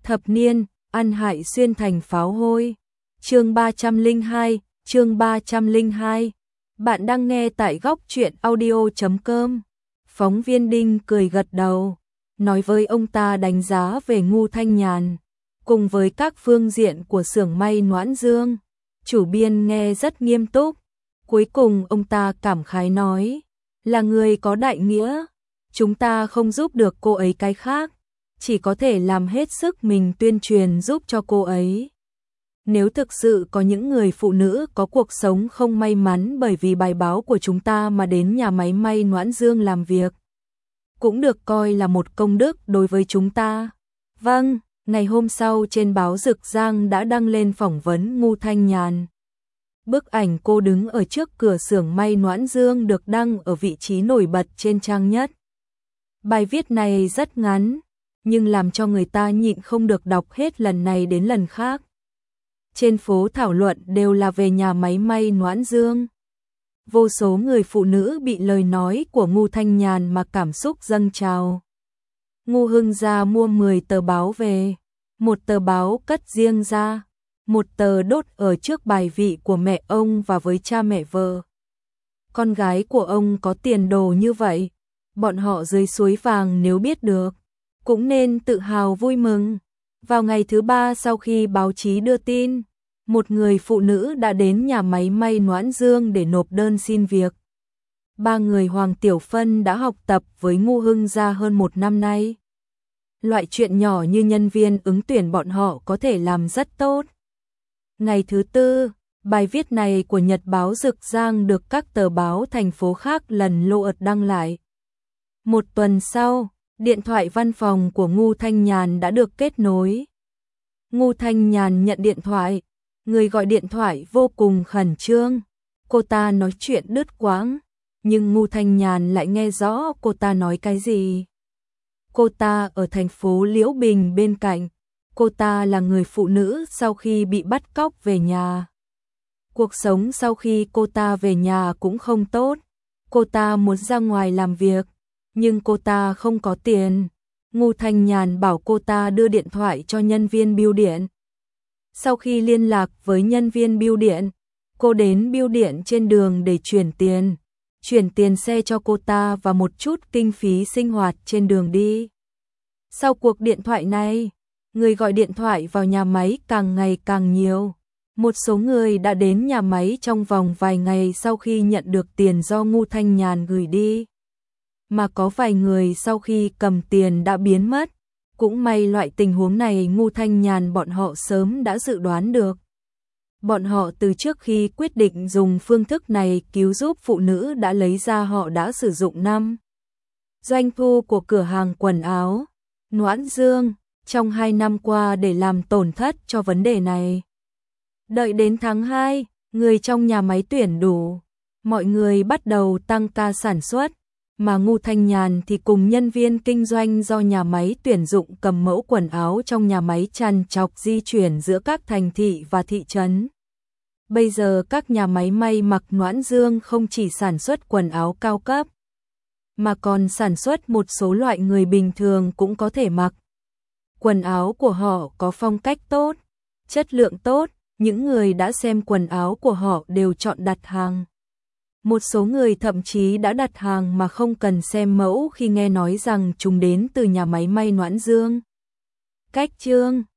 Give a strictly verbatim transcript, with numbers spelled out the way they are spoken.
Thập niên, ăn hại xuyên thành pháo hôi. Chương ba trăm lẻ hai, chương ba trăm lẻ hai. Bạn đang nghe tại góc truyện audio chấm com. Phóng viên Đinh cười gật đầu, nói với ông ta đánh giá về Ngô Thanh Nhàn, cùng với các phương diện của xưởng may Noãn Dương. Chủ biên nghe rất nghiêm túc. Cuối cùng ông ta cảm khái nói, là người có đại nghĩa, chúng ta không giúp được cô ấy cái khác, chỉ có thể làm hết sức mình tuyên truyền giúp cho cô ấy. Nếu thực sự có những người phụ nữ có cuộc sống không may mắn bởi vì bài báo của chúng ta mà đến nhà máy may Noãn Dương làm việc, cũng được coi là một công đức đối với chúng ta. Vâng, ngày hôm sau trên báo Dực Giang đã đăng lên phỏng vấn Ngô Thanh Nhàn. Bức ảnh cô đứng ở trước cửa xưởng may Noãn Dương được đăng ở vị trí nổi bật trên trang nhất. Bài viết này rất ngắn, nhưng làm cho người ta nhịn không được đọc hết lần này đến lần khác. Trên phố thảo luận đều là về nhà máy may Noãn Dương. Vô số người phụ nữ bị lời nói của Ngô Thanh Nhàn mà cảm xúc dâng trào. Ngô Hưng ra mua mười tờ báo về, một tờ báo cất riêng ra, một tờ đốt ở trước bài vị của mẹ ông và với cha mẹ vợ. Con gái của ông có tiền đồ như vậy, bọn họ dưới suối vàng nếu biết được, cũng nên tự hào vui mừng. Vào ngày thứ ba sau khi báo chí đưa tin, một người phụ nữ đã đến nhà máy may Noãn Dương để nộp đơn xin việc. Ba người Hoàng Tiểu Phân đã học tập với Ngô Hưng gia hơn một năm nay. Loại chuyện nhỏ như nhân viên ứng tuyển bọn họ có thể làm rất tốt. Ngày thứ tư, bài viết này của Nhật báo Dực Giang được các tờ báo thành phố khác lần lượt đăng lại. Một tuần sau, điện thoại văn phòng của Ngô Thanh Nhàn đã được kết nối. Ngô Thanh Nhàn nhận điện thoại, người gọi điện thoại vô cùng khẩn trương. Cô ta nói chuyện đứt quãng, nhưng Ngô Thanh Nhàn lại nghe rõ cô ta nói cái gì. Cô ta ở thành phố Liễu Bình bên cạnh. Cô ta là người phụ nữ sau khi bị bắt cóc về nhà. Cuộc sống sau khi cô ta về nhà cũng không tốt. Cô ta muốn ra ngoài làm việc, nhưng cô ta không có tiền. Ngô Thanh Nhàn bảo cô ta đưa điện thoại cho nhân viên bưu điện. Sau khi liên lạc với nhân viên bưu điện, cô đến bưu điện trên đường để chuyển tiền. Chuyển tiền xe cho cô ta và một chút kinh phí sinh hoạt trên đường đi. Sau cuộc điện thoại này, người gọi điện thoại vào nhà máy càng ngày càng nhiều. Một số người đã đến nhà máy trong vòng vài ngày sau khi nhận được tiền do Ngô Thanh Nhàn gửi đi. Mà có vài người sau khi cầm tiền đã biến mất. Cũng may loại tình huống này Ngô Thanh Nhàn bọn họ sớm đã dự đoán được. Bọn họ từ trước khi quyết định dùng phương thức này cứu giúp phụ nữ đã lấy ra họ đã sử dụng năm. Doanh thu của cửa hàng quần áo Noãn Dương trong hai năm qua để làm tổn thất cho vấn đề này. Đợi đến tháng hai, người trong nhà máy tuyển đủ, mọi người bắt đầu tăng ca sản xuất, mà Ngô Thanh Nhàn thì cùng nhân viên kinh doanh do nhà máy tuyển dụng cầm mẫu quần áo trong nhà máy trằn trọc di chuyển giữa các thành thị và thị trấn. Bây giờ các nhà máy may mặc Noãn Dương không chỉ sản xuất quần áo cao cấp, mà còn sản xuất một số loại người bình thường cũng có thể mặc. Quần áo của họ có phong cách tốt, chất lượng tốt, những người đã xem quần áo của họ đều chọn đặt hàng. Một số người thậm chí đã đặt hàng mà không cần xem mẫu khi nghe nói rằng chúng đến từ nhà máy may Noãn Dương. Cách chương